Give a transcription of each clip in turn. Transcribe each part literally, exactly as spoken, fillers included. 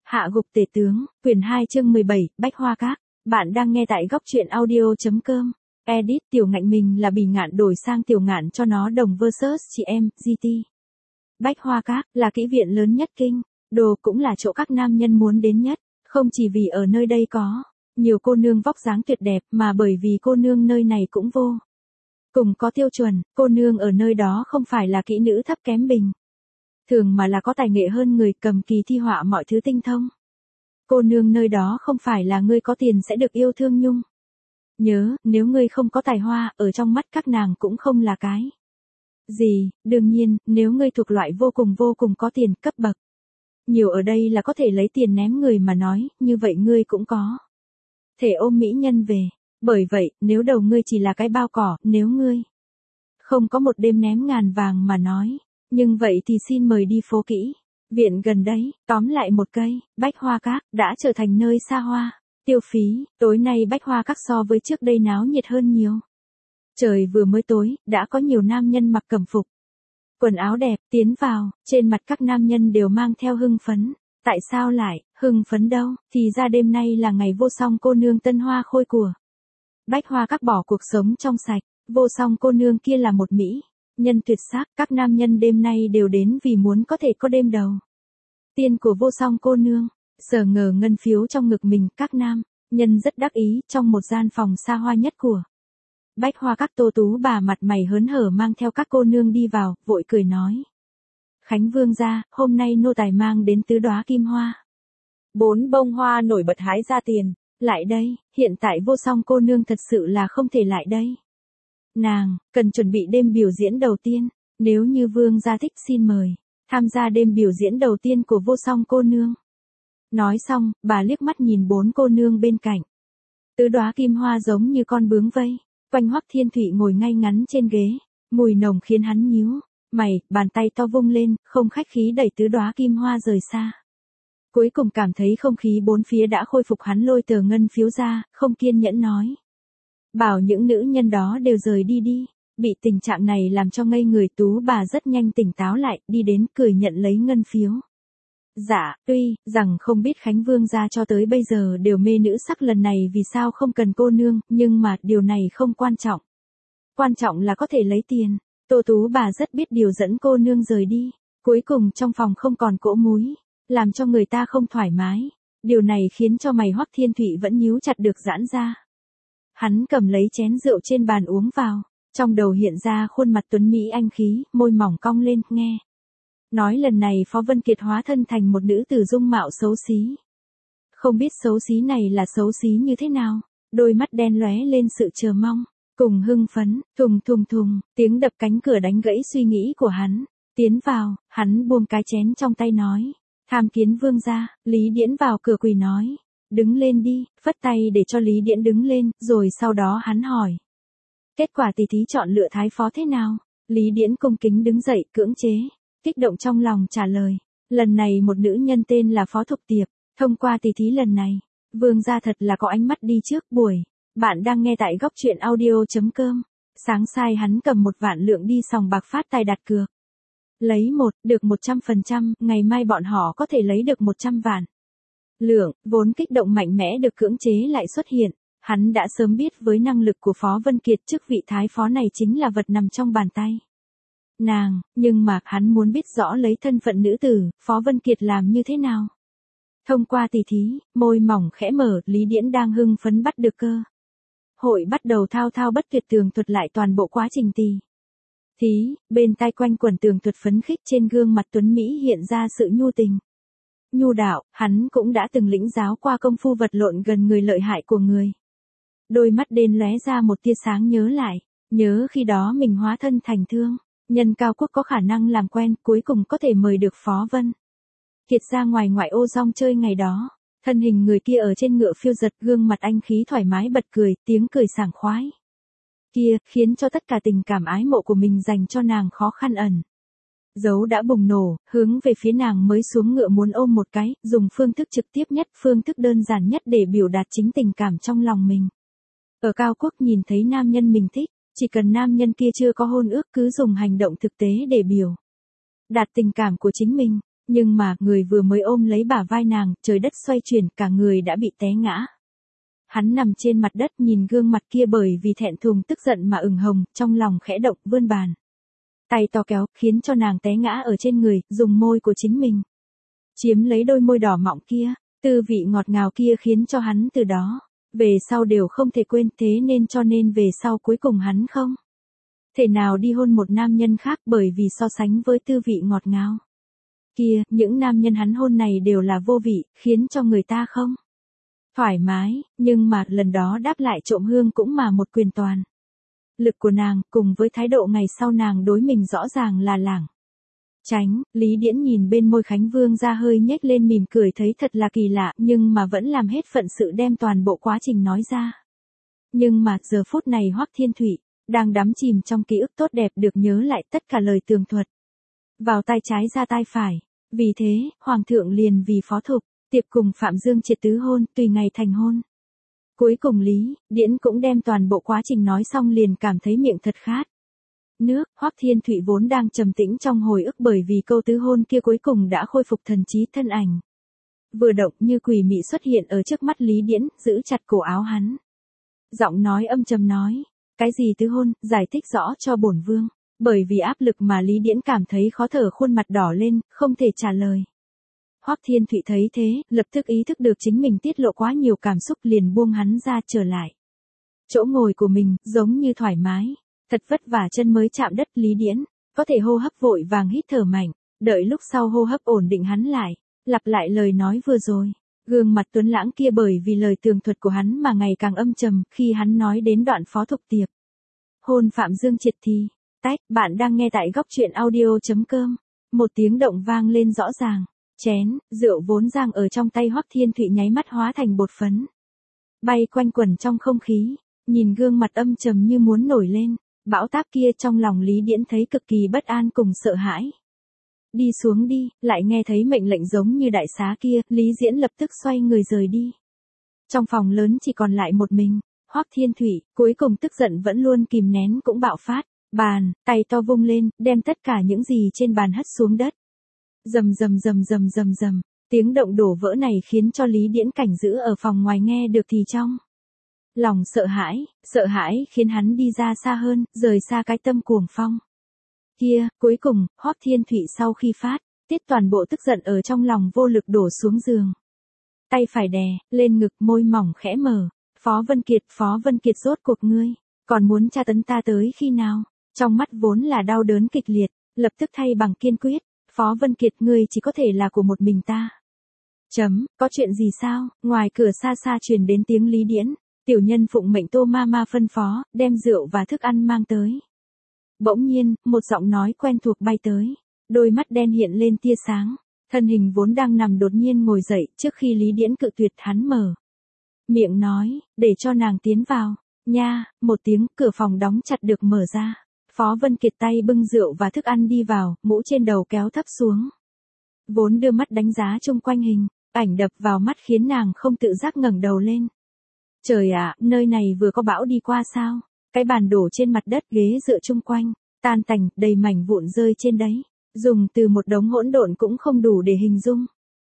Hạ gục tể tướng, quyển hai chương mười bảy, Bách Hoa Các. Bạn đang nghe tại góc truyện audio.com. Edit Tiểu Ngạn mình là Bỉ Ngạn đổi sang Tiểu Ngạn cho nó đồng versus chị em, giê tê. Bách Hoa Các là kỹ viện lớn nhất kinh, đồ cũng là chỗ các nam nhân muốn đến nhất, không chỉ vì ở nơi đây có nhiều cô nương vóc dáng tuyệt đẹp mà bởi vì cô nương nơi này cũng vô cùng có tiêu chuẩn, cô nương ở nơi đó không phải là kỹ nữ thấp kém bình thường mà là có tài nghệ hơn người, cầm kỳ thi họa mọi thứ tinh thông. Cô nương nơi đó không phải là ngươi có tiền sẽ được yêu thương nhung. Nhớ, nếu ngươi không có tài hoa, ở trong mắt các nàng cũng không là cái gì, đương nhiên, nếu ngươi thuộc loại vô cùng vô cùng có tiền, cấp bậc nhiều ở đây là có thể lấy tiền ném người mà nói, như vậy ngươi cũng có thể ôm mỹ nhân về. Bởi vậy, nếu đầu ngươi chỉ là cái bao cỏ, nếu ngươi không có một đêm ném ngàn vàng mà nói, nhưng vậy thì xin mời đi phố kỹ viện gần đấy, tóm lại một cây, Bách Hoa Các đã trở thành nơi xa hoa, tiêu phí. Tối nay Bách Hoa Các so với trước đây náo nhiệt hơn nhiều. Trời vừa mới tối, đã có nhiều nam nhân mặc cẩm phục, quần áo đẹp, tiến vào, trên mặt các nam nhân đều mang theo hưng phấn. Tại sao lại hưng phấn đâu? Thì ra đêm nay là ngày vô song cô nương tân hoa khôi của Bách Hoa Các bỏ cuộc sống trong sạch. Vô song cô nương kia là một mỹ nhân tuyệt sắc, các nam nhân đêm nay đều đến vì muốn có thể có đêm đầu tiên của vô song cô nương. Sở ngờ ngân phiếu trong ngực mình, các nam nhân rất đắc ý. Trong một gian phòng xa hoa nhất của Bách Hoa Các, Tô Tú bà mặt mày hớn hở mang theo các cô nương đi vào, vội cười nói: Khánh vương gia, hôm nay nô tài mang đến tứ đóa kim hoa, bốn bông hoa nổi bật hái ra tiền. Lại đây, hiện tại vô song cô nương thật sự là không thể lại đây. Nàng cần chuẩn bị đêm biểu diễn đầu tiên, nếu như vương gia thích xin mời tham gia đêm biểu diễn đầu tiên của vô song cô nương. Nói xong, bà liếc mắt nhìn bốn cô nương bên cạnh. Tứ đóa kim hoa giống như con bướm vây quanh Hoắc Thiên Thụy ngồi ngay ngắn trên ghế, mùi nồng khiến hắn nhíu mày, bàn tay to vung lên, không khách khí đẩy tứ đóa kim hoa rời xa. Cuối cùng cảm thấy không khí bốn phía đã khôi phục, hắn lôi tờ ngân phiếu ra, không kiên nhẫn nói: Bảo những nữ nhân đó đều rời đi đi. Bị tình trạng này làm cho ngây người, Tú bà rất nhanh tỉnh táo lại, đi đến cười nhận lấy ngân phiếu. Dạ, tuy rằng không biết Khánh vương gia cho tới bây giờ đều mê nữ sắc, lần này vì sao không cần cô nương, nhưng mà điều này không quan trọng. Quan trọng là có thể lấy tiền. Tô Tú bà rất biết điều dẫn cô nương rời đi. Cuối cùng trong phòng không còn cỗ múi, làm cho người ta không thoải mái. Điều này khiến cho mày Hoắc Thiên Thụy vẫn nhíu chặt được giãn ra. Hắn cầm lấy chén rượu trên bàn uống vào, trong đầu hiện ra khuôn mặt tuấn mỹ anh khí, môi mỏng cong lên, nghe nói lần này Phó Vân Kiệt hóa thân thành một nữ tử dung mạo xấu xí. Không biết xấu xí này là xấu xí như thế nào? Đôi mắt đen lóe lên sự chờ mong cùng hưng phấn. Thùng thùng thùng, tiếng đập cánh cửa đánh gãy suy nghĩ của hắn. Tiến vào, hắn buông cái chén trong tay nói: Tham kiến vương gia. Lý Điễn vào cửa quỳ nói: Đứng lên đi. Phất tay để cho Lý Điễn đứng lên, rồi sau đó hắn hỏi: Kết quả tỷ thí chọn lựa thái phó thế nào? Lý Điễn cung kính đứng dậy, cưỡng chế kích động trong lòng trả lời: Lần này một nữ nhân tên là Phó Thục Tiệp thông qua tỷ thí lần này, vương gia thật là có ánh mắt đi trước buổi. Bạn đang nghe tại góc truyện audio.com. Sáng sai hắn cầm một vạn lượng đi sòng bạc phát tài đặt cược. Lấy một, được một trăm phần trăm, ngày mai bọn họ có thể lấy được một trăm vạn lượng. Vốn kích động mạnh mẽ được cưỡng chế lại xuất hiện. Hắn đã sớm biết với năng lực của Phó Vân Kiệt, chức vị thái phó này chính là vật nằm trong bàn tay nàng, nhưng mà hắn muốn biết rõ lấy thân phận nữ tử, Phó Vân Kiệt làm như thế nào. Thông qua tỷ thí, môi mỏng khẽ mở, Lý Điễn đang hưng phấn bắt được cơ hội, bắt đầu thao thao bất tuyệt tường thuật lại toàn bộ quá trình tỷ thí. Bên tai quanh quẩn tường thuật phấn khích, trên gương mặt tuấn mỹ hiện ra sự nhu tình nhu đạo. Hắn cũng đã từng lĩnh giáo qua công phu vật lộn gần người lợi hại của người. Đôi mắt đen lóe ra một tia sáng, nhớ lại, nhớ khi đó mình hóa thân thành thương nhân cao quốc có khả năng làm quen, cuối cùng có thể mời được Phó Vân Kiệt ra ngoài ngoại ô rong chơi ngày đó. Thân hình người kia ở trên ngựa phiêu giật, gương mặt anh khí thoải mái bật cười, tiếng cười sảng khoái kia khiến cho tất cả tình cảm ái mộ của mình dành cho nàng khó khăn ẩn dấu đã bùng nổ, hướng về phía nàng mới xuống ngựa muốn ôm một cái, dùng phương thức trực tiếp nhất, phương thức đơn giản nhất để biểu đạt chính tình cảm trong lòng mình. Ở cao quốc nhìn thấy nam nhân mình thích, chỉ cần nam nhân kia chưa có hôn ước, cứ dùng hành động thực tế để biểu đạt tình cảm của chính mình. Nhưng mà, người vừa mới ôm lấy bả vai nàng, trời đất xoay chuyển, cả người đã bị té ngã. Hắn nằm trên mặt đất nhìn gương mặt kia bởi vì thẹn thùng tức giận mà ửng hồng, trong lòng khẽ động, vươn bàn. Tay to kéo, khiến cho nàng té ngã ở trên người, dùng môi của chính mình. Chiếm lấy đôi môi đỏ mọng kia, tư vị ngọt ngào kia khiến cho hắn từ đó, về sau đều không thể quên, thế nên cho nên về sau cuối cùng hắn không thể nào đi hôn một nam nhân khác bởi vì so sánh với tư vị ngọt ngào kia, những nam nhân hắn hôn này đều là vô vị, khiến cho người ta không thoải mái, nhưng mà lần đó đáp lại trộm hương cũng mà một quyền toàn lực của nàng, cùng với thái độ ngày sau nàng đối mình rõ ràng là lảng tránh. Lý Điễn nhìn bên môi Khánh Vương ra hơi nhếch lên mỉm cười thấy thật là kỳ lạ, nhưng mà vẫn làm hết phận sự đem toàn bộ quá trình nói ra. Nhưng mà giờ phút này Hoắc Thiên Thụy đang đắm chìm trong ký ức tốt đẹp được nhớ lại tất cả lời tường thuật vào tai trái ra tai phải. Vì thế, Hoàng thượng liền vì Phó Thục tiệp cùng Phạm Dương Triệt tứ hôn, tùy ngày thành hôn. Cuối cùng Lý Điễn cũng đem toàn bộ quá trình nói xong liền cảm thấy miệng thật khát nước. Hoắc Thiên Thụy vốn đang trầm tĩnh trong hồi ức bởi vì câu tứ hôn kia cuối cùng đã khôi phục thần trí thân ảnh. Vừa động như quỷ mị xuất hiện ở trước mắt Lý Điễn, giữ chặt cổ áo hắn. Giọng nói âm trầm nói, cái gì tứ hôn, giải thích rõ cho bổn vương. Bởi vì áp lực mà Lý Điễn cảm thấy khó thở, khuôn mặt đỏ lên, không thể trả lời. Hoắc Thiên Thụy thấy thế, lập tức ý thức được chính mình tiết lộ quá nhiều cảm xúc liền buông hắn ra trở lại. Chỗ ngồi của mình, giống như thoải mái. Thật vất vả chân mới chạm đất. Lý Điễn có thể hô hấp vội vàng hít thở mạnh, đợi lúc sau hô hấp ổn định hắn lại, lặp lại lời nói vừa rồi. Gương mặt tuấn lãng kia bởi vì lời tường thuật của hắn mà ngày càng âm trầm, khi hắn nói đến đoạn Phó Thục tiệp hôn Phạm Dương Triệt thì, tách, bạn đang nghe tại góc truyện audio chấm com. Một tiếng động vang lên rõ ràng, chén rượu vốn giang ở trong tay Hoắc Thiên Thụy nháy mắt hóa thành bột phấn, bay quanh quẩn trong không khí. Nhìn gương mặt âm trầm như muốn nổi lên bão táp kia, trong lòng Lý Điễn thấy cực kỳ bất an cùng sợ hãi. Đi xuống đi, lại nghe thấy mệnh lệnh giống như đại xá kia, Lý Diễn lập tức xoay người rời đi. Trong phòng lớn chỉ còn lại một mình, Hoắc Thiên Thụy, cuối cùng tức giận vẫn luôn kìm nén cũng bạo phát, bàn, tay to vung lên, đem tất cả những gì trên bàn hất xuống đất. Rầm rầm rầm rầm rầm rầm, tiếng động đổ vỡ này khiến cho Lý Điễn cảnh giữ ở phòng ngoài nghe được thì trong lòng sợ hãi, sợ hãi khiến hắn đi ra xa hơn, rời xa cái tâm cuồng phong kia. Cuối cùng, Hoắc Thiên Thụy sau khi phát tiết toàn bộ tức giận ở trong lòng vô lực đổ xuống giường. Tay phải đè lên ngực, môi mỏng khẽ mở. Phó Vân Kiệt, Phó Vân Kiệt, rốt cuộc ngươi còn muốn tra tấn ta tới khi nào? Trong mắt vốn là đau đớn kịch liệt, lập tức thay bằng kiên quyết. Phó Vân Kiệt, ngươi chỉ có thể là của một mình ta. Chấm, có chuyện gì sao? Ngoài cửa xa xa truyền đến tiếng Lý Điễn. Tiểu nhân phụng mệnh Tô ma ma phân phó, đem rượu và thức ăn mang tới. Bỗng nhiên, một giọng nói quen thuộc bay tới. Đôi mắt đen hiện lên tia sáng. Thân hình vốn đang nằm đột nhiên ngồi dậy, trước khi Lý Điễn cự tuyệt hắn mở miệng nói, để cho nàng tiến vào. Nha, một tiếng, cửa phòng đóng chặt được mở ra. Phó Vân Kiệt tay bưng rượu và thức ăn đi vào, mũ trên đầu kéo thấp xuống. Vốn đưa mắt đánh giá chung quanh hình ảnh đập vào mắt khiến nàng không tự giác ngẩng đầu lên. Trời ạ, nơi này vừa có bão đi qua sao? Cái bàn đổ trên mặt đất, ghế dựa chung quanh tan tành, đầy mảnh vụn rơi trên đấy. Dùng từ một đống hỗn độn cũng không đủ để hình dung.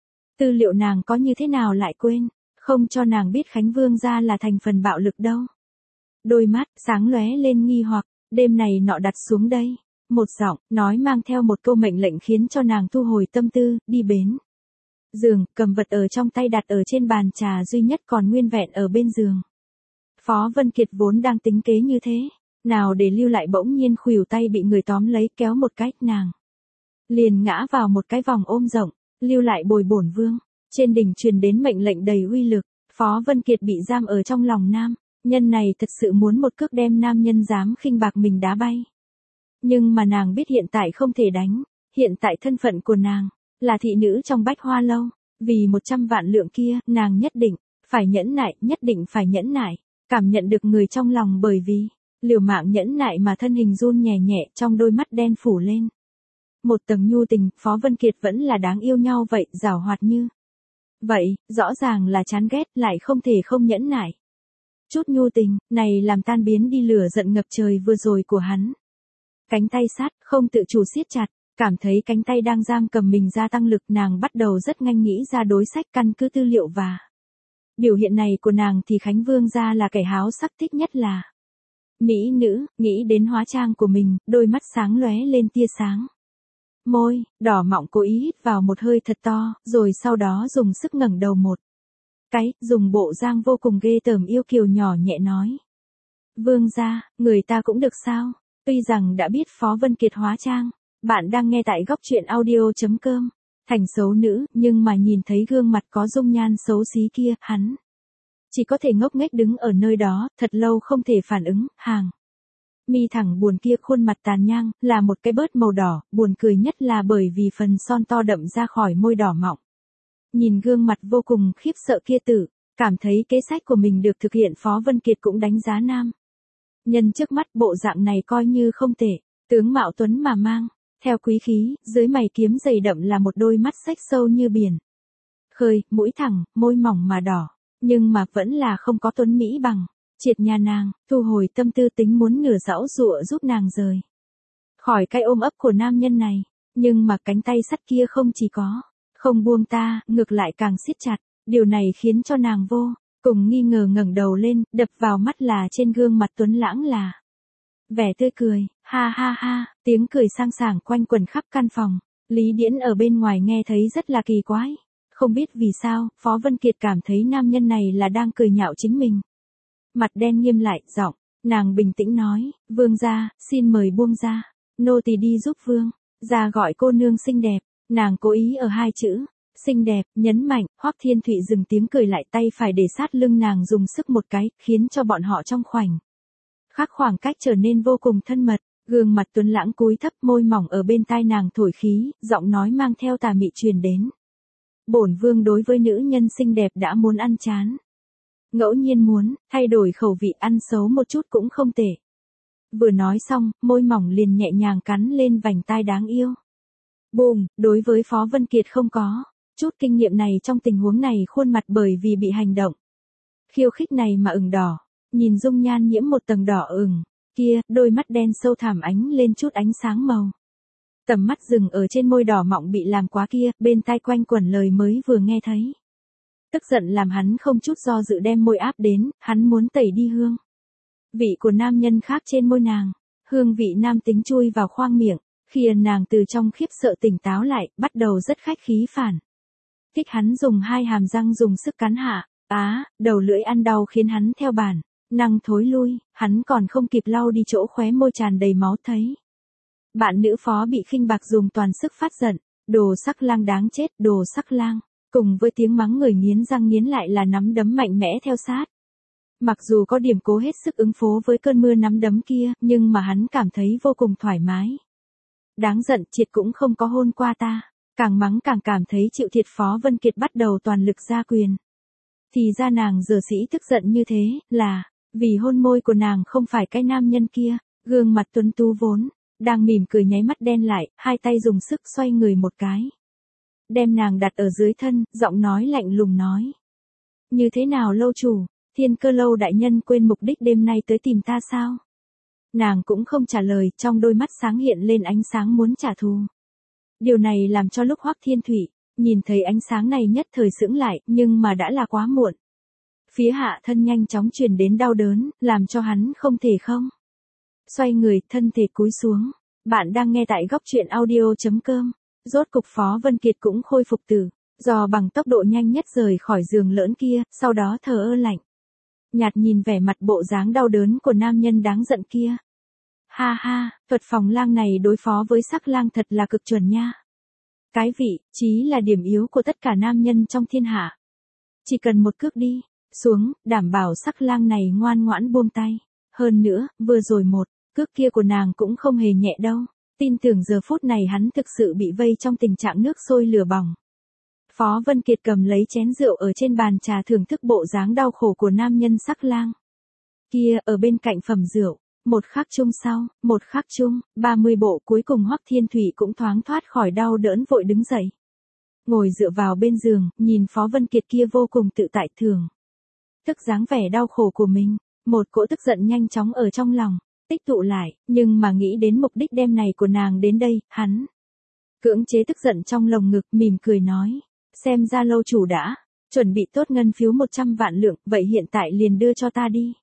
Tư liệu nàng có như thế nào lại quên, không cho nàng biết Khánh Vương gia là thành phần bạo lực đâu. Đôi mắt sáng lóe lên nghi hoặc, đêm này nọ đặt xuống đây. Một giọng nói mang theo một câu mệnh lệnh khiến cho nàng thu hồi tâm tư, đi bến giường, cầm vật ở trong tay đặt ở trên bàn trà duy nhất còn nguyên vẹn ở bên giường. Phó Vân Kiệt vốn đang tính kế như thế, nào để lưu lại, bỗng nhiên khuỷu tay bị người tóm lấy, kéo một cách nàng liền ngã vào một cái vòng ôm rộng, lưu lại bồi bổn vương. Trên đỉnh truyền đến mệnh lệnh đầy uy lực, Phó Vân Kiệt bị giam ở trong lòng nam nhân này thật sự muốn một cước đem nam nhân dám khinh bạc mình đá bay. Nhưng mà nàng biết hiện tại không thể đánh, hiện tại thân phận của nàng là thị nữ trong Bách Hoa lâu, vì một trăm vạn lượng kia, nàng nhất định phải nhẫn nại, nhất định phải nhẫn nại. Cảm nhận được người trong lòng bởi vì liều mạng nhẫn nại mà thân hình run nhẹ nhẹ, trong đôi mắt đen phủ lên một tầng nhu tình. Phó Vân Kiệt vẫn là đáng yêu nhau vậy, giảo hoạt như vậy, rõ ràng là chán ghét, lại không thể không nhẫn nại. Chút nhu tình này làm tan biến đi lửa giận ngập trời vừa rồi của hắn. Cánh tay sát không tự chủ siết chặt, Cảm thấy cánh tay đang giam cầm mình gia tăng lực, nàng bắt đầu rất nhanh nghĩ ra đối sách, căn cứ tư liệu và biểu hiện này của nàng thì Khánh Vương gia là kẻ háo sắc, thích nhất là mỹ nữ. Nghĩ đến hóa trang của mình, đôi mắt sáng lóe lên tia sáng. Môi đỏ mọng cố ý hít vào một hơi thật to, rồi sau đó dùng sức ngẩng đầu một cái, dùng bộ dáng vô cùng ghê tởm yêu kiều nhỏ nhẹ nói. Vương gia, người ta cũng được sao? Tuy rằng đã biết Phó Vân Kiệt hóa trang, bạn đang nghe tại góc truyện audio.com, thành xấu nữ, nhưng mà nhìn thấy gương mặt có dung nhan xấu xí kia, hắn chỉ có thể ngốc nghếch đứng ở nơi đó, thật lâu không thể phản ứng. Hàng mi thẳng buồn kia, khuôn mặt tàn nhang, là một cái bớt màu đỏ, buồn cười nhất là bởi vì phần son to đậm ra khỏi môi đỏ mọng. Nhìn gương mặt vô cùng khiếp sợ kia, tử cảm thấy kế sách của mình được thực hiện. Phó Vân Kiệt cũng đánh giá nam nhân trước mắt, bộ dạng này coi như không tệ, tướng mạo tuấn mà mang theo quý khí, dưới mày kiếm dày đậm là một đôi mắt sắc sâu như biển khơi, mũi thẳng, môi mỏng mà đỏ, nhưng mà vẫn là không có tuấn mỹ bằng. Triệt nhà nàng, thu hồi tâm tư tính muốn nửa giãu giụa giúp nàng rời khỏi cái ôm ấp của nam nhân này, nhưng mà cánh tay sắt kia không chỉ có không buông ta, ngược lại càng siết chặt, điều này khiến cho nàng vô cùng nghi ngờ, ngẩng đầu lên, đập vào mắt là trên gương mặt tuấn lãng là vẻ tươi cười. Ha ha ha, tiếng cười sang sảng quanh quẩn khắp căn phòng. Lý Điễn ở bên ngoài nghe thấy rất là kỳ quái, không biết vì sao, Phó Vân Kiệt cảm thấy nam nhân này là đang cười nhạo chính mình. Mặt đen nghiêm lại, giọng nàng bình tĩnh nói, vương gia, xin mời buông ra, nô tỳ đi giúp vương gia gọi cô nương xinh đẹp. Nàng cố ý ở hai chữ xinh đẹp nhấn mạnh. Hoắc Thiên Thụy dừng tiếng cười lại, tay phải để sát lưng nàng dùng sức một cái, khiến cho bọn họ trong khoảnh khắc khoảng cách trở nên vô cùng thân mật. Gương mặt tuấn lãng cúi thấp, môi mỏng ở bên tai nàng thổi khí, giọng nói mang theo tà mị truyền đến. Bổn vương đối với nữ nhân xinh đẹp đã muốn ăn chán, ngẫu nhiên muốn thay đổi khẩu vị, ăn xấu một chút cũng không tệ. Vừa nói xong, môi mỏng liền nhẹ nhàng cắn lên vành tai đáng yêu. Bùm, đối với Phó Vân Kiệt không có chút kinh nghiệm này, trong tình huống này khuôn mặt bởi vì bị hành động khiêu khích này mà ửng đỏ, nhìn dung nhan nhiễm một tầng đỏ ửng kia, đôi mắt đen sâu thẳm ánh lên chút ánh sáng màu. Tầm mắt dừng ở trên môi đỏ mọng bị làm quá kia, bên tai quanh quẩn lời mới vừa nghe thấy. Tức giận làm hắn không chút do dự đem môi áp đến, hắn muốn tẩy đi hương vị của nam nhân khác trên môi nàng. Hương vị nam tính chui vào khoang miệng, khiến nàng từ trong khiếp sợ tỉnh táo lại, bắt đầu rất khách khí phản kích. Hắn dùng hai hàm răng dùng sức cắn hạ, á, đầu lưỡi ăn đau khiến hắn theo bản năng thối lui, hắn còn không kịp lau đi chỗ khóe môi tràn đầy máu. Thấy bạn nữ phó bị khinh bạc, dùng toàn sức phát giận, đồ sắc lang đáng chết, đồ sắc lang, cùng với tiếng mắng người nghiến răng nghiến lại là nắm đấm mạnh mẽ theo sát. Mặc dù có điểm cố hết sức ứng phố với cơn mưa nắm đấm kia, nhưng mà hắn cảm thấy vô cùng thoải mái. Đáng giận, triệt cũng không có hôn qua ta. Càng mắng càng cảm thấy chịu thiệt. Phó Vân Kiệt bắt đầu toàn lực ra quyền. Thì ra nàng giờ sĩ tức giận như thế, là vì hôn môi của nàng không phải cái nam nhân kia. Gương mặt tuấn tú vốn đang mỉm cười nháy mắt đen lại, hai tay dùng sức xoay người một cái, đem nàng đặt ở dưới thân, giọng nói lạnh lùng nói. Như thế nào lâu chủ, Thiên Cơ Lâu đại nhân quên mục đích đêm nay tới tìm ta sao? Nàng cũng không trả lời, trong đôi mắt sáng hiện lên ánh sáng muốn trả thù. Điều này làm cho lúc Hoắc Thiên Thụy nhìn thấy ánh sáng này nhất thời sững lại, nhưng mà đã là quá muộn. Phía hạ thân nhanh chóng truyền đến đau đớn, làm cho hắn không thể không xoay người, thân thể cúi xuống. Bạn đang nghe tại góc truyện audio.com. Rốt cục Phó Vân Kiệt cũng khôi phục từ do bằng tốc độ nhanh nhất rời khỏi giường lỡn kia, sau đó thờ ơ lạnh nhạt nhìn vẻ mặt bộ dáng đau đớn của nam nhân đáng giận kia. Ha ha, thuật phòng lang này đối phó với sắc lang thật là cực chuẩn nha. Cái vị trí là điểm yếu của tất cả nam nhân trong thiên hạ. Chỉ cần một cước đi xuống, đảm bảo sắc lang này ngoan ngoãn buông tay. Hơn nữa, vừa rồi một cước kia của nàng cũng không hề nhẹ đâu. Tin tưởng giờ phút này hắn thực sự bị vây trong tình trạng nước sôi lửa bỏng. Phó Vân Kiệt cầm lấy chén rượu ở trên bàn trà, thưởng thức bộ dáng đau khổ của nam nhân sắc lang kia ở bên cạnh phẩm rượu. Một khắc chung sau, một khắc chung, ba mươi bộ cuối cùng Hoắc Thiên Thụy cũng thoáng thoát khỏi đau đớn, vội đứng dậy. Ngồi dựa vào bên giường, nhìn Phó Vân Kiệt kia vô cùng tự tại thường thức dáng vẻ đau khổ của mình. Một cỗ tức giận nhanh chóng ở trong lòng tích tụ lại, nhưng mà nghĩ đến mục đích đêm này của nàng đến đây, hắn Cưỡng chế tức giận trong lồng ngực, mỉm cười nói. Xem ra lâu chủ đã chuẩn bị tốt ngân phiếu một trăm vạn lượng, vậy hiện tại liền đưa cho ta đi.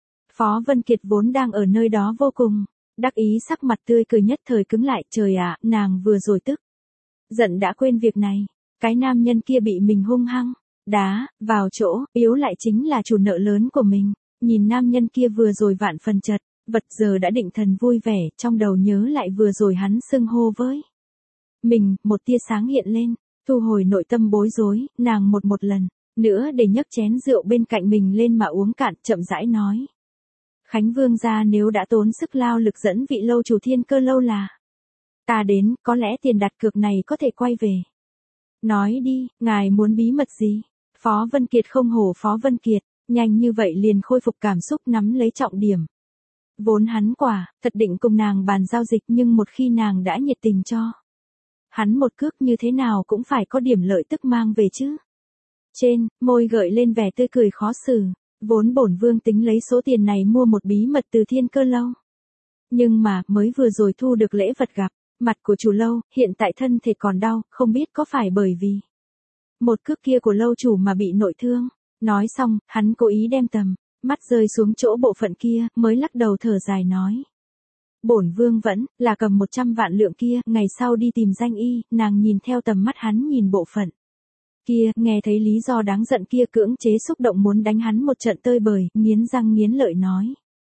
Phó Vân Kiệt vốn đang ở nơi đó vô cùng đắc ý, sắc mặt tươi cười nhất thời cứng lại. Trời ạ, nàng vừa rồi tức giận đã quên việc này. Cái nam nhân kia bị mình hung hăng đá vào chỗ yếu lại chính là chủ nợ lớn của mình. Nhìn nam nhân kia vừa rồi vạn phần chật vật, giờ đã định thần vui vẻ, trong đầu nhớ lại vừa rồi hắn xưng hô với mình, một tia sáng hiện lên, thu hồi nội tâm bối rối, nàng một một lần nữa để nhấc chén rượu bên cạnh mình lên mà uống cạn, chậm rãi nói. Khánh Vương gia nếu đã tốn sức lao lực dẫn vị lâu chủ Thiên Cơ lâu là ta đến, có lẽ tiền đặt cược này có thể quay về. Nói đi, ngài muốn bí mật gì? Phó Vân Kiệt không hổ Phó Vân Kiệt, nhanh như vậy liền khôi phục cảm xúc, nắm lấy trọng điểm. Vốn hắn quả thật định cùng nàng bàn giao dịch, nhưng một khi nàng đã nhiệt tình cho hắn một cước, như thế nào cũng phải có điểm lợi tức mang về chứ. Trên môi gợi lên vẻ tươi cười khó xử, vốn bổn vương tính lấy số tiền này mua một bí mật từ Thiên Cơ lâu. Nhưng mà mới vừa rồi thu được lễ vật gặp mặt của chủ lâu, hiện tại thân thể còn đau, không biết có phải bởi vì một cước kia của lâu chủ mà bị nội thương. Nói xong, hắn cố ý đem tầm mắt rơi xuống chỗ bộ phận kia, mới lắc đầu thở dài nói. Bổn vương vẫn là cầm một trăm vạn lượng kia, ngày sau đi tìm danh y. Nàng nhìn theo tầm mắt hắn nhìn bộ phận kia, nghe thấy lý do đáng giận kia, cưỡng chế xúc động muốn đánh hắn một trận tơi bời, nghiến răng nghiến lợi nói.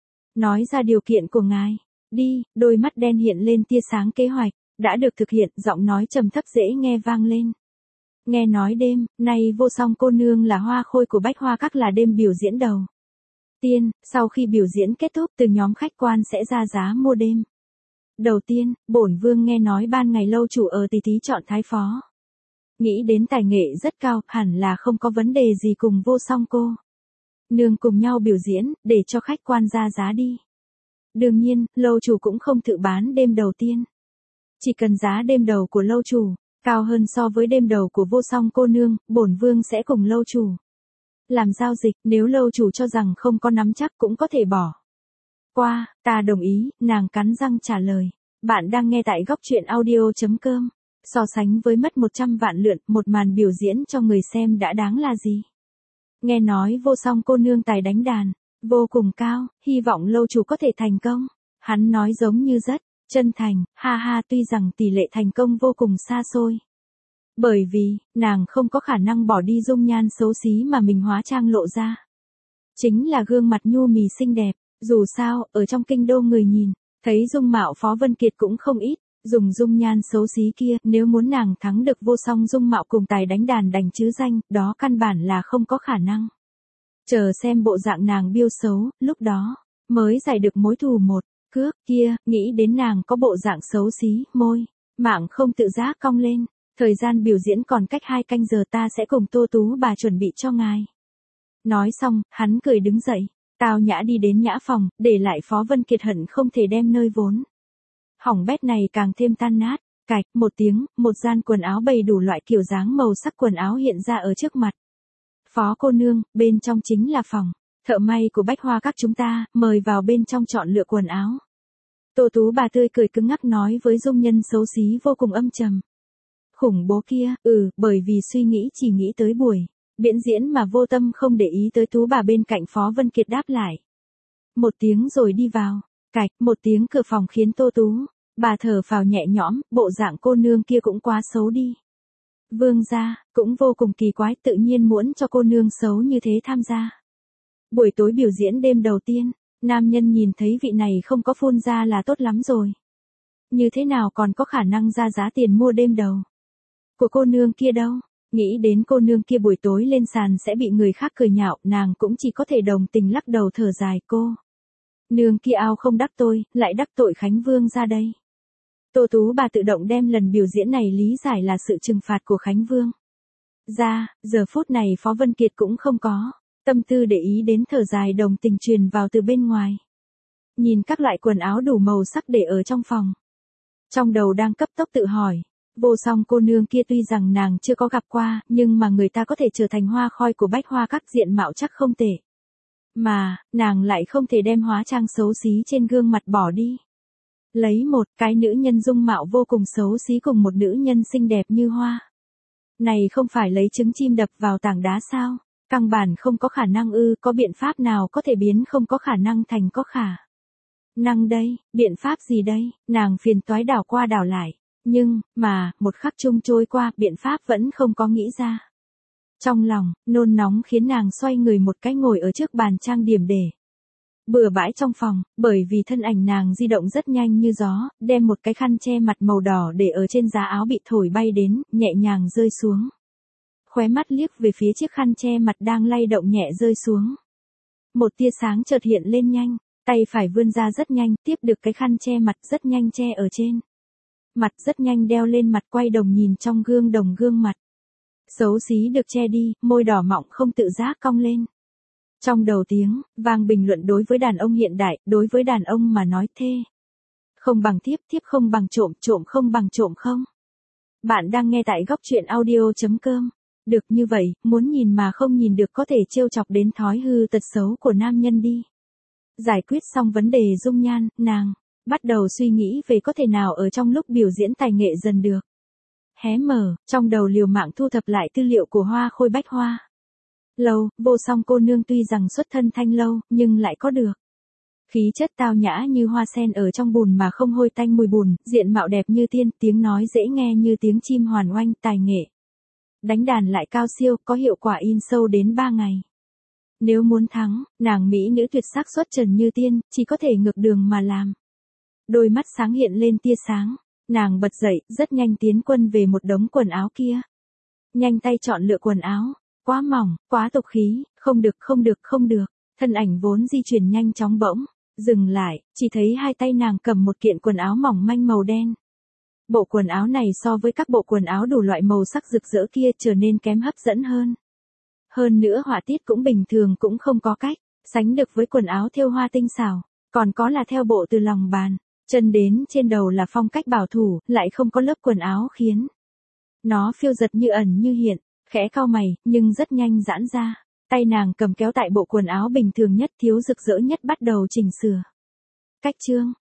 Nói ra điều kiện của ngài, đi. Đôi mắt đen hiện lên tia sáng, kế hoạch đã được thực hiện, giọng nói trầm thấp dễ nghe vang lên. Nghe nói đêm nay Vô Song cô nương là hoa khôi của Bách Hoa Các, là đêm biểu diễn đầu tiên, sau khi biểu diễn kết thúc từ nhóm khách quan sẽ ra giá mua đêm. Đầu tiên, bổn vương nghe nói ban ngày lâu chủ ở tỷ thí chọn thái phó. Nghĩ đến tài nghệ rất cao, hẳn là không có vấn đề gì cùng Vô Song cô nương cùng nhau biểu diễn, để cho khách quan ra giá đi. Đương nhiên, lâu chủ cũng không tự bán đêm đầu tiên. Chỉ cần giá đêm đầu của lâu chủ cao hơn so với đêm đầu của Vô Song cô nương, bổn vương sẽ cùng lâu chủ làm giao dịch, nếu lâu chủ cho rằng không có nắm chắc cũng có thể bỏ qua. Ta đồng ý, nàng cắn răng trả lời. Bạn đang nghe tại góc truyện audio.com. So sánh với mất một trăm vạn lượn, một màn biểu diễn cho người xem đã đáng là gì. Nghe nói Vô Song cô nương tài đánh đàn vô cùng cao, hy vọng lâu chủ có thể thành công. Hắn nói giống như rất chân thành, ha ha, tuy rằng tỷ lệ thành công vô cùng xa xôi. Bởi vì, nàng không có khả năng bỏ đi dung nhan xấu xí mà mình hóa trang lộ ra. Chính là gương mặt nhu mì xinh đẹp, dù sao, ở trong kinh đô người nhìn, thấy dung mạo Phó Vân Kiệt cũng không ít, dùng dung nhan xấu xí kia, nếu muốn nàng thắng được Vô Song dung mạo cùng tài đánh đàn đành chứ danh, đó căn bản là không có khả năng. Chờ xem bộ dạng nàng biêu xấu, lúc đó, mới giải được mối thù một cước kia, nghĩ đến nàng có bộ dạng xấu xí, môi mạng không tự giác cong lên. Thời gian biểu diễn còn cách hai canh giờ, ta sẽ cùng Tô Tú bà chuẩn bị cho ngài. Nói xong, hắn cười đứng dậy, tao nhã đi đến nhã phòng, để lại Phó Vân Kiệt hận không thể đem nơi vốn hỏng bét này càng thêm tan nát. Cạch, một tiếng, một gian quần áo bày đủ loại kiểu dáng màu sắc quần áo hiện ra ở trước mặt Phó cô nương, bên trong chính là phòng thợ may của Bách Hoa Các chúng ta, mời vào bên trong chọn lựa quần áo. Tô Tú bà tươi cười cứng ngắc nói với dung nhân xấu xí vô cùng âm trầm. Khủng bố kia, ừ, bởi vì suy nghĩ chỉ nghĩ tới buổi biểu diễn mà vô tâm không để ý tới Tú bà bên cạnh. Phó Vân Kiệt đáp lại một tiếng rồi đi vào. Cạch, một tiếng, cửa phòng khiến Tô Tú bà thở phào nhẹ nhõm, bộ dạng cô nương kia cũng quá xấu đi. Vương gia cũng vô cùng kỳ quái, tự nhiên muốn cho cô nương xấu như thế tham gia buổi tối biểu diễn đêm đầu tiên. Nam nhân nhìn thấy vị này không có phun ra là tốt lắm rồi. Như thế nào còn có khả năng ra giá tiền mua đêm đầu của cô nương kia đâu. Nghĩ đến cô nương kia buổi tối lên sàn sẽ bị người khác cười nhạo, nàng cũng chỉ có thể đồng tình lắc đầu thở dài. Cô nương kia ao không đắc tôi, lại đắc tội Khánh Vương ra đây. Tô Tú bà tự động đem lần biểu diễn này lý giải là sự trừng phạt của Khánh Vương ra. Giờ phút này Phó Vân Kiệt cũng không có tâm tư để ý đến, thở dài đồng tình truyền vào từ bên ngoài. Nhìn các loại quần áo đủ màu sắc để ở trong phòng, trong đầu đang cấp tốc tự hỏi. Vô Song cô nương kia tuy rằng nàng chưa có gặp qua, nhưng mà người ta có thể trở thành hoa khôi của Bách Hoa Các, diện mạo chắc không tệ. Mà, nàng lại không thể đem hóa trang xấu xí trên gương mặt bỏ đi. Lấy một cái nữ nhân dung mạo vô cùng xấu xí cùng một nữ nhân xinh đẹp như hoa. Này không phải lấy trứng chim đập vào tảng đá sao? Căn bản không có khả năng ư, có biện pháp nào có thể biến không có khả năng thành có khả năng đây, biện pháp gì đây, nàng phiền toái đảo qua đảo lại. Nhưng, mà, một khắc chung trôi qua, biện pháp vẫn không có nghĩ ra. Trong lòng, nôn nóng khiến nàng xoay người một cái ngồi ở trước bàn trang điểm để bừa bãi trong phòng, bởi vì thân ảnh nàng di động rất nhanh như gió, đem một cái khăn che mặt màu đỏ để ở trên giá áo bị thổi bay đến, nhẹ nhàng rơi xuống. Khóe mắt liếc về phía chiếc khăn che mặt đang lay động nhẹ rơi xuống. Một tia sáng chợt hiện lên nhanh, tay phải vươn ra rất nhanh, tiếp được cái khăn che mặt rất nhanh che ở trên mặt, rất nhanh đeo lên mặt, quay đồng nhìn trong gương đồng gương mặt xấu xí được che đi, môi đỏ mọng không tự giác cong lên. Trong đầu tiếng vang bình luận đối với đàn ông hiện đại, đối với đàn ông mà nói thê không bằng thiếp, thiếp không bằng trộm, trộm không bằng trộm không. Bạn đang nghe tại góc truyện audio chấm com. Được như vậy, muốn nhìn mà không nhìn được có thể trêu chọc đến thói hư tật xấu của nam nhân đi. Giải quyết xong vấn đề dung nhan, nàng bắt đầu suy nghĩ về có thể nào ở trong lúc biểu diễn tài nghệ dần được. Hé mở, trong đầu liều mạng thu thập lại tư liệu của Hoa Khôi Bách Hoa. Lâu, vô song cô nương tuy rằng xuất thân thanh lâu, nhưng lại có được khí chất tao nhã như hoa sen ở trong bùn mà không hôi tanh mùi bùn, diện mạo đẹp như tiên, tiếng nói dễ nghe như tiếng chim hoàn oanh, tài nghệ đánh đàn lại cao siêu, có hiệu quả in sâu đến ba ngày. Nếu muốn thắng, nàng mỹ nữ tuyệt sắc xuất trần như tiên, chỉ có thể ngược đường mà làm. Đôi mắt sáng hiện lên tia sáng, nàng bật dậy, rất nhanh tiến quân về một đống quần áo kia. Nhanh tay chọn lựa quần áo, quá mỏng, quá tục khí, không được không được không được, thân ảnh vốn di chuyển nhanh chóng bỗng dừng lại, chỉ thấy hai tay nàng cầm một kiện quần áo mỏng manh màu đen. Bộ quần áo này so với các bộ quần áo đủ loại màu sắc rực rỡ kia trở nên kém hấp dẫn hơn. Hơn nữa họa tiết cũng bình thường, cũng không có cách sánh được với quần áo thêu hoa tinh xảo, còn có là theo bộ từ lòng bàn chân đến trên đầu là phong cách bảo thủ, lại không có lớp quần áo khiến nó phiêu giật như ẩn như hiện. Khẽ cau mày, nhưng rất nhanh giãn ra. Tay nàng cầm kéo tại bộ quần áo bình thường nhất, thiếu rực rỡ nhất bắt đầu chỉnh sửa cách chương.